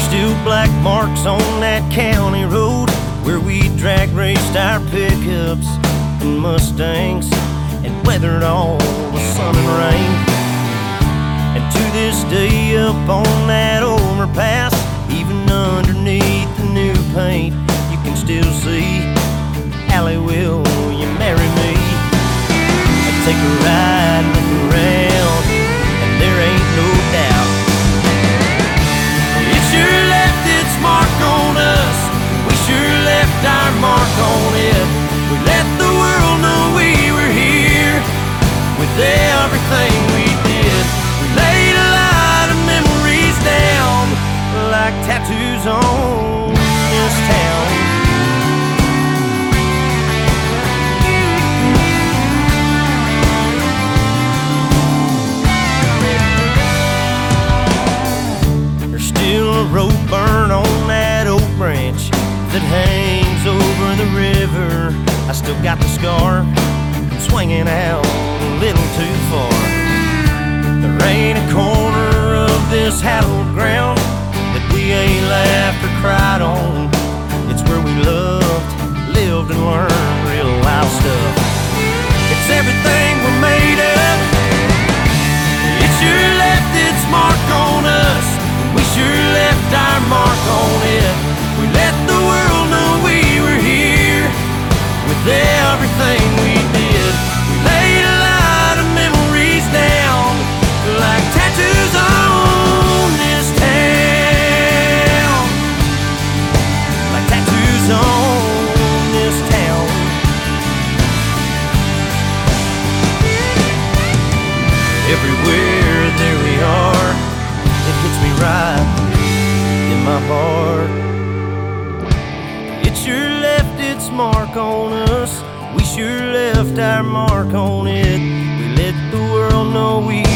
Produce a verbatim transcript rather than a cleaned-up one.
still black marks on that county road where we drag raced our pickups and Mustangs and weathered all the sun and rain. And to this day up on that overpass, even underneath the new paint, you can still see Allie, will you marry me? I'd take a ride, look around, and there ain't no doubt it sure left its mark on us. We sure left our mark on it. We let the world know we were here with everything we did. We laid a lot of memories down like tattoos on this town. There's still a rope burn on that oak branch that hangs over the river. I still got the scar swinging out a little too far. There ain't a corner of this hallowed ground that we ain't laughed or cried on. It's where we loved, lived, and learned real life stuff. It's everything we're made of. It sure left its mark on us. We sure left our mark on it. We let the world know we were here with everything we did. We laid a lot of memories down like tattoos on this town. Like tattoos on this town. Everywhere there we are, it hits me right in my heart. It sure left its mark on us. We sure left our mark on it. We let the world know we